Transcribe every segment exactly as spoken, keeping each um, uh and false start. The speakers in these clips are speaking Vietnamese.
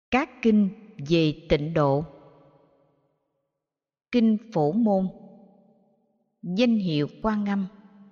Các kinh về tịnh độ. Kinh Phổ Môn. Danh hiệu Quan Âm.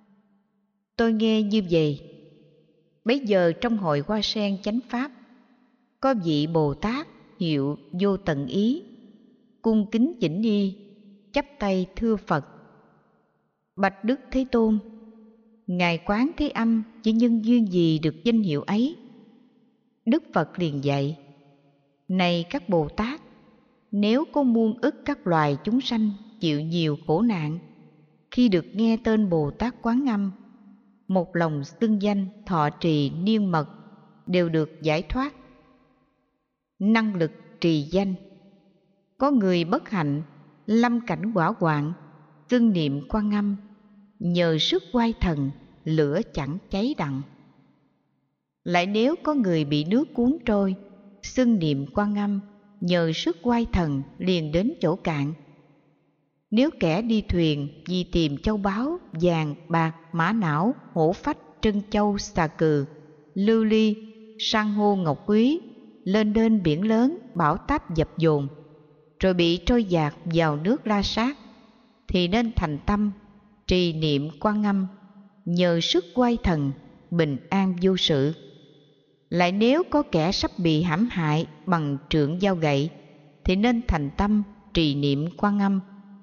Tôi nghe như vậy: bấy giờ trong hội Hoa Sen Chánh Pháp, có vị Bồ Tát hiệu Vô Tận Ý, cung kính chỉnh y, chắp tay thưa Phật: Bạch Đức Thế Tôn, Ngài Quán Thế Âm chỉ nhân duyên gì được danh hiệu ấy? Đức Phật liền dạy: Này các Bồ Tát, nếu có muôn ức các loài chúng sanh chịu nhiều khổ nạn, khi được nghe tên Bồ Tát Quán Âm, một lòng xưng danh thọ trì niên mật, đều được giải thoát. Năng lực trì danh. Có người bất hạnh lâm cảnh hỏa hoạn, xưng niệm Quan Âm, nhờ sức oai thần, lửa chẳng cháy đặng. Lại nếu có người bị nước cuốn trôi, xưng niệm Quan Âm, nhờ sức oai thần liền đến chỗ cạn. Nếu kẻ đi thuyền vì tìm châu báu, vàng, bạc, mã não, hổ phách, trân châu, xà cừ, lưu ly, san hô, ngọc quý, lên đên biển lớn, bão táp dập dồn, rồi bị trôi dạt vào nước La Sát, thì nên thành tâm trì niệm Quan Âm, nhờ sức oai thần, bình an vô sự. Lại nếu có kẻ sắp bị hãm hại bằng trượng dao gậy, thì nên thành tâm trì niệm Quan Âm.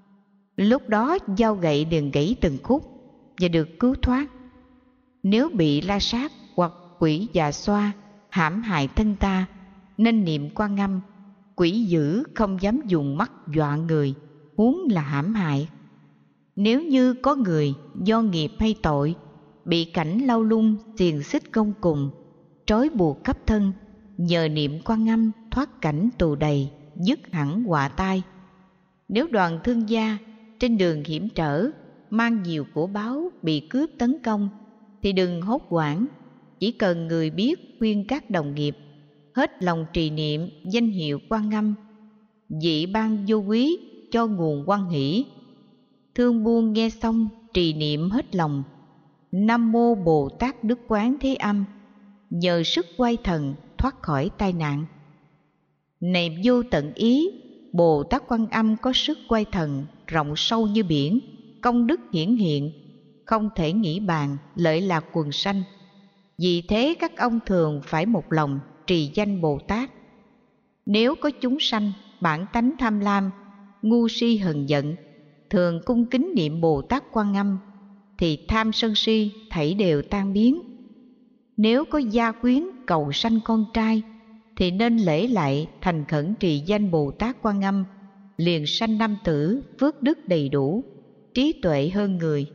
Lúc đó dao gậy liền gãy từng khúc và được cứu thoát. Nếu bị la sát hoặc quỷ già xoa hãm hại thân ta, nên niệm Quan Âm. Quỷ dữ không dám dùng mắt dọa người, huống là hãm hại. Nếu như có người do nghiệp hay tội bị cảnh lao lung, xiềng xích gông cùng, trói buộc khắp thân, nhờ niệm Quan Âm thoát cảnh tù đầy, dứt hẳn họa tai. Nếu đoàn thương gia trên đường hiểm trở, mang nhiều của báu bị cướp tấn công, thì đừng hốt hoảng, chỉ cần người biết khuyên các đồng nghiệp hết lòng trì niệm danh hiệu Quan Âm, vị ban vô quý cho nguồn hoan hỷ. Thương buôn nghe xong trì niệm hết lòng: Nam mô Bồ Tát Đức Quán Thế Âm, nhờ sức oai thần thoát khỏi tai nạn. Này Vô Tận Ý, Bồ Tát Quan Âm có sức oai thần rộng sâu như biển, công đức hiển hiện, không thể nghĩ bàn, lợi lạc quần sanh. Vì thế các ông thường phải một lòng trì danh Bồ Tát. Nếu có chúng sanh bản tánh tham lam, ngu si hờn giận, thường cung kính niệm Bồ Tát Quan Âm, thì tham sân si thảy đều tan biến. Nếu có gia quyến cầu sanh con trai, thì nên lễ lại thành khẩn trì danh Bồ Tát Quan Âm, liền sanh nam tử, phước đức đầy đủ, trí tuệ hơn người.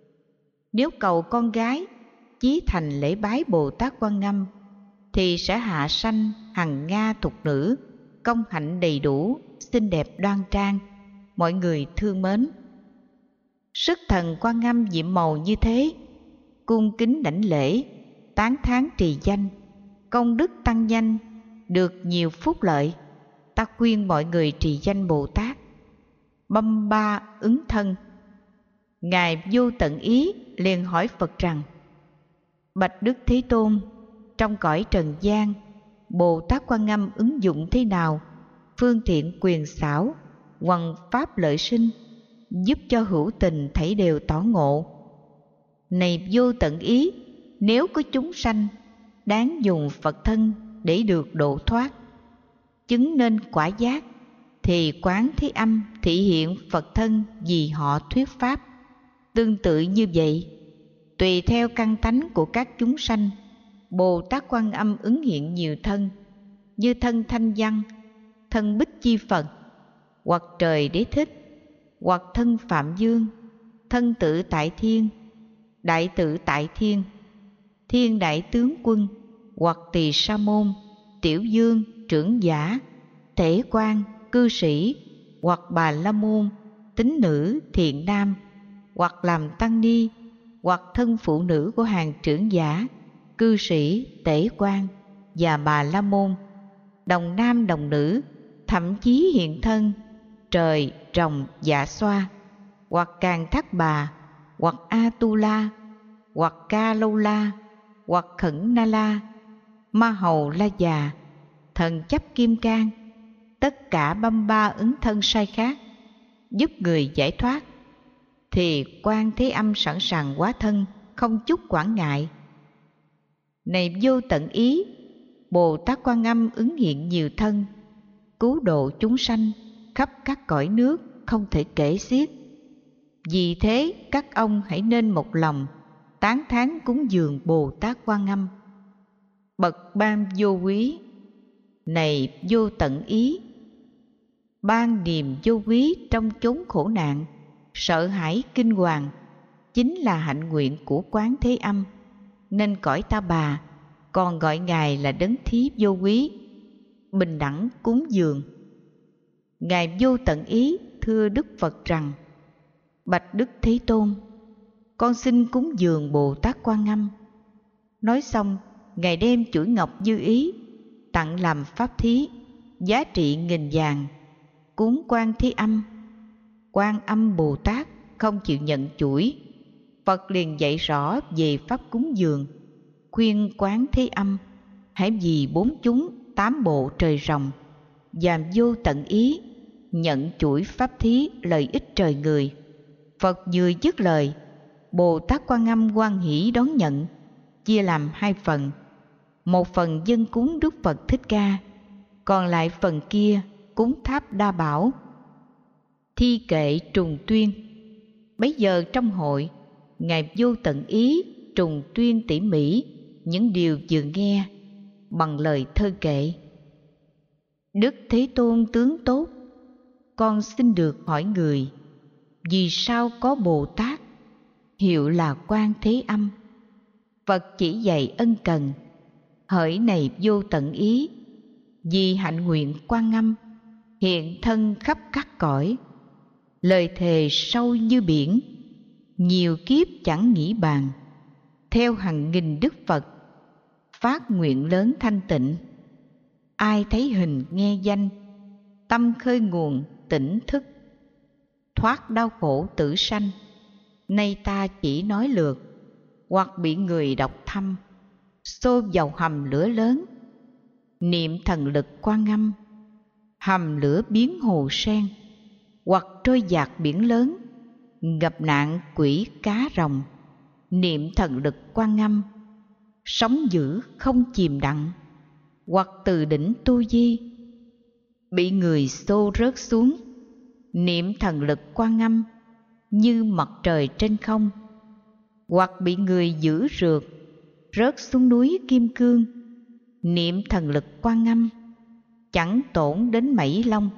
Nếu cầu con gái, chí thành lễ bái Bồ Tát Quan Âm, thì sẽ hạ sanh hằng nga thục nữ, công hạnh đầy đủ, xinh đẹp đoan trang, mọi người thương mến. Sức thần Quan Âm diệm màu như thế, cung kính đảnh lễ, tán thán trì danh, công đức tăng nhanh, được nhiều phúc lợi. Ta khuyên mọi người trì danh Bồ Tát. Băm ba ứng thân. Ngài Vô Tận Ý liền hỏi Phật rằng: Bạch Đức Thế Tôn, trong cõi trần gian, Bồ Tát Quan Âm ứng dụng thế nào, phương tiện quyền xảo, hoằng pháp lợi sinh, giúp cho hữu tình thảy đều tỏ ngộ? Này Vô Tận Ý, nếu có chúng sanh đáng dùng Phật thân để được độ thoát, chứng nên quả giác, thì Quán Thế Âm thị hiện Phật thân vì họ thuyết pháp. Tương tự như vậy, tùy theo căn tánh của các chúng sanh, Bồ Tát Quan Âm ứng hiện nhiều thân, như thân Thanh Văn, thân Bích Chi Phật, hoặc Trời Đế Thích, hoặc thân Phạm Dương, thân Tự Tại Thiên, Đại Tự Tại Thiên, Thiên Đại Tướng Quân, hoặc Tỳ Sa Môn, Tiểu Dương, Trưởng Giả, Thể Quan, Cư Sĩ, hoặc Bà La Môn, Tín Nữ, Thiện Nam, hoặc làm tăng ni, hoặc thân phụ nữ của hàng trưởng giả, cư sĩ, tể quan và Bà La Môn, đồng nam đồng nữ, thậm chí hiện thân trời, rồng, dạ xoa, hoặc Càng Thác Bà, hoặc A Tu La, hoặc Ca Lâu La, hoặc Khẩn Na La, Ma Hầu La Già, thần chấp kim cang, tất cả băm ba ứng thân sai khác, giúp người giải thoát, thì Quan Thế Âm sẵn sàng hóa thân, không chút quản ngại. Này vô tận ý, Bồ Tát Quan Âm ứng hiện nhiều thân, cứu độ chúng sanh khắp các cõi nước không thể kể xiết. Vì thế các ông hãy nên một lòng tán thán cúng dường Bồ Tát Quan Âm. Bậc ban vô quý, này vô tận ý, ban niềm vô quý trong chốn khổ nạn, sợ hãi kinh hoàng, chính là hạnh nguyện của Quán Thế Âm, nên cõi Ta Bà còn gọi Ngài là đấng thí vô quý, bình đẳng cúng dường. Ngài vô tận ý thưa Đức Phật rằng: Bạch Đức Thế Tôn, con xin cúng dường Bồ Tát Quan Âm. Nói xong, Ngài đem chuỗi ngọc dư ý tặng làm pháp thí, giá trị nghìn vàng, cúng Quan Thế Âm. Quan Âm Bồ Tát không chịu nhận chuỗi. Phật liền dạy rõ về pháp cúng dường, khuyên Quán Thế Âm hãy vì bốn chúng tám bộ trời rồng và vô tận ý nhận chuỗi pháp thí lợi ích trời người. Phật vừa dứt lời, Bồ Tát Quan Âm hoan hỷ đón nhận, chia làm hai phần. Một phần dâng cúng Đức Phật Thích Ca, còn lại phần kia cúng tháp Đa Bảo, thi kệ trùng tuyên. Bấy giờ trong hội, Ngài vô tận ý trùng tuyên tỉ mỉ những điều vừa nghe bằng lời thơ kệ. Đức Thế Tôn tướng tốt, con xin được hỏi người, vì sao có Bồ Tát hiệu là Quan Thế Âm? Phật chỉ dạy ân cần, hỡi này vô tận ý, vì hạnh nguyện Quan Âm hiện thân khắp các cõi, lời thề sâu như biển, nhiều kiếp chẳng nghĩ bàn, theo hàng nghìn đức Phật phát nguyện lớn thanh tịnh. Ai thấy hình nghe danh, tâm khơi nguồn tỉnh thức, thoát đau khổ tử sanh. Nay ta chỉ nói lược, hoặc bị người độc thăm, xô vào hầm lửa lớn. Niệm thần lực Quan Âm, hầm lửa biến hồ sen, hoặc trôi dạt biển lớn, gặp nạn quỷ cá rồng. Niệm thần lực Quan Âm, sóng dữ không chìm đặng, hoặc từ đỉnh Tu Di bị người xô rớt xuống. Niệm thần lực Quan Âm, như mặt trời trên không, hoặc bị người giữ rượt rớt xuống núi Kim Cương. Niệm thần lực Quan Âm, chẳng tổn đến mảy lông,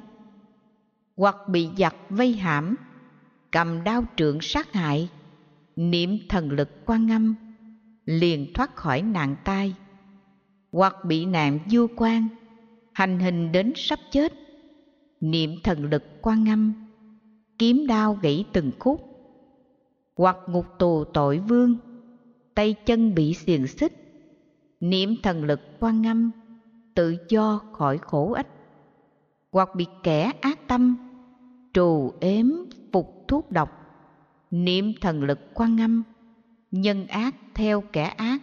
hoặc bị giặc vây hãm, cầm đao trượng sát hại. Niệm thần lực Quan Âm, liền thoát khỏi nạn tai, hoặc bị nạn vô quan, hành hình đến sắp chết. Niệm thần lực Quan Âm, kiếm đao gãy từng khúc, hoặc ngục tù tội vương, tay chân bị xiềng xích. Niệm thần lực Quan Âm, tự do khỏi khổ ách, hoặc bị kẻ ác tâm trù ếm phục thuốc độc. Niệm thần lực Quan Âm, nhân ác theo kẻ ác,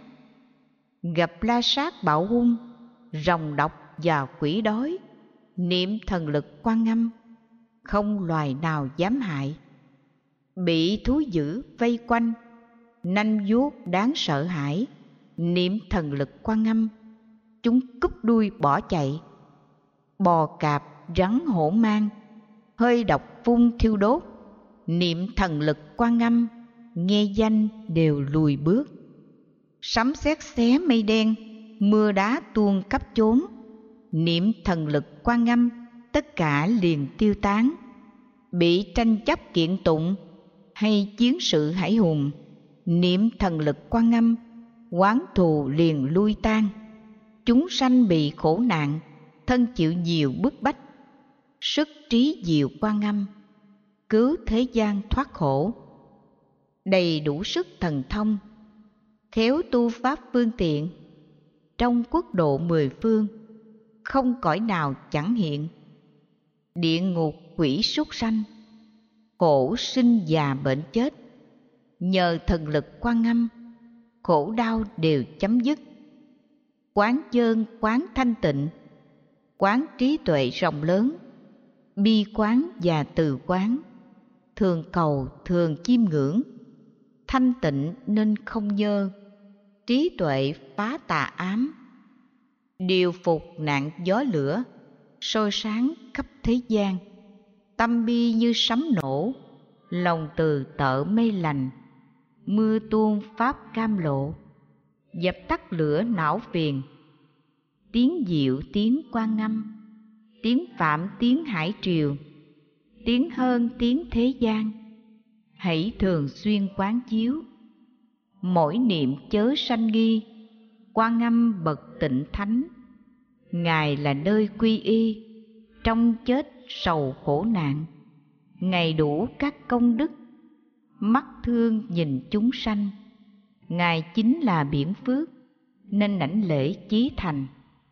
gặp la sát bạo hung, rồng độc và quỷ đói. Niệm thần lực Quan Âm, không loài nào dám hại. Bị thú dữ vây quanh, nanh vuốt đáng sợ hãi. Niệm thần lực Quan Âm, chúng cúp đuôi bỏ chạy. Bò cạp rắn hổ mang, hơi độc phun thiêu đốt. Niệm thần lực Quan Âm, nghe danh đều lùi bước. Sấm sét xé mây đen, mưa đá tuôn khắp chốn. Niệm thần lực Quan Âm, tất cả liền tiêu tán. Bị tranh chấp kiện tụng hay chiến sự hải hùng, niệm thần lực Quan Âm, oán thù liền lui tan. Chúng sanh bị khổ nạn, thân chịu nhiều bức bách. Sức trí diệu Quan Âm, cứu thế gian thoát khổ. Đầy đủ sức thần thông, khéo tu pháp phương tiện. Trong quốc độ mười phương, không cõi nào chẳng hiện. Địa ngục quỷ súc sanh, khổ sinh già bệnh chết. Nhờ thần lực Quan Âm, khổ đau đều chấm dứt. Quán chơn quán thanh tịnh, quán trí tuệ rộng lớn, bi quán và từ quán, thường cầu thường chiêm ngưỡng, thanh tịnh nên không nhơ, trí tuệ phá tà ám, điều phục nạn gió lửa, soi sáng khắp thế gian, tâm bi như sấm nổ, lòng từ tợ mây lành, mưa tuôn pháp cam lộ, dập tắt lửa não phiền, tiếng diệu tiếng Quan Âm, tiếng Phạm tiếng hải triều, tiếng hơn tiếng thế gian, hãy thường xuyên quán chiếu, mỗi niệm chớ sanh nghi, Quan Âm bậc tịnh thánh, Ngài là nơi quy y, trong chết sầu khổ nạn, Ngài đủ các công đức, mắt thương nhìn chúng sanh, Ngài chính là biển phước, nên đảnh lễ chí thành.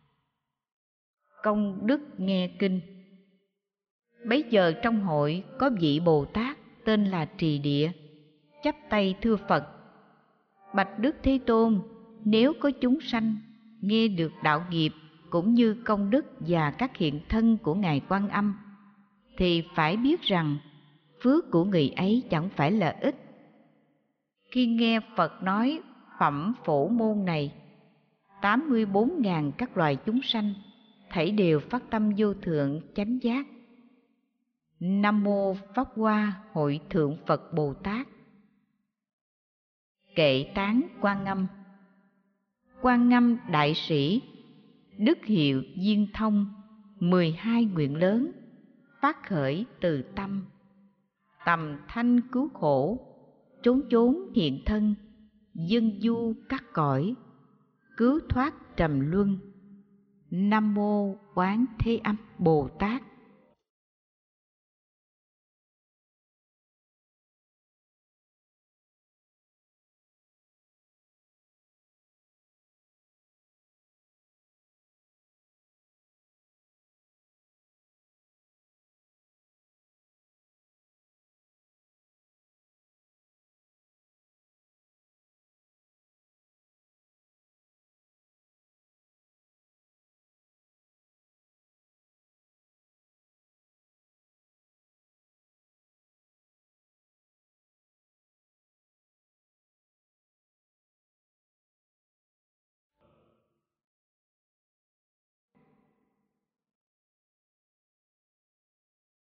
Công đức nghe kinh. Bấy giờ trong hội có vị Bồ Tát tên là Trì Địa, chắp tay thưa Phật: Bạch Đức Thế Tôn, nếu có chúng sanh nghe được đạo nghiệp cũng như công đức và các hiện thân của Ngài Quan Âm, thì phải biết rằng phước của người ấy chẳng phải là ít. Khi nghe Phật nói phẩm phổ môn này, tám mươi bốn ngàn các loài chúng sanh thảy đều phát tâm vô thượng chánh giác. Nam mô Pháp Hoa Hội Thượng Phật Bồ Tát. Kệ tán Quan Âm. Quan Âm đại sĩ, đức hiệu viên thông, mười hai nguyện lớn, phát khởi từ tâm, tầm thanh cứu khổ, trốn trốn hiện thân, dân du các cõi, cứu thoát trầm luân. Nam mô Quán Thế Âm Bồ Tát.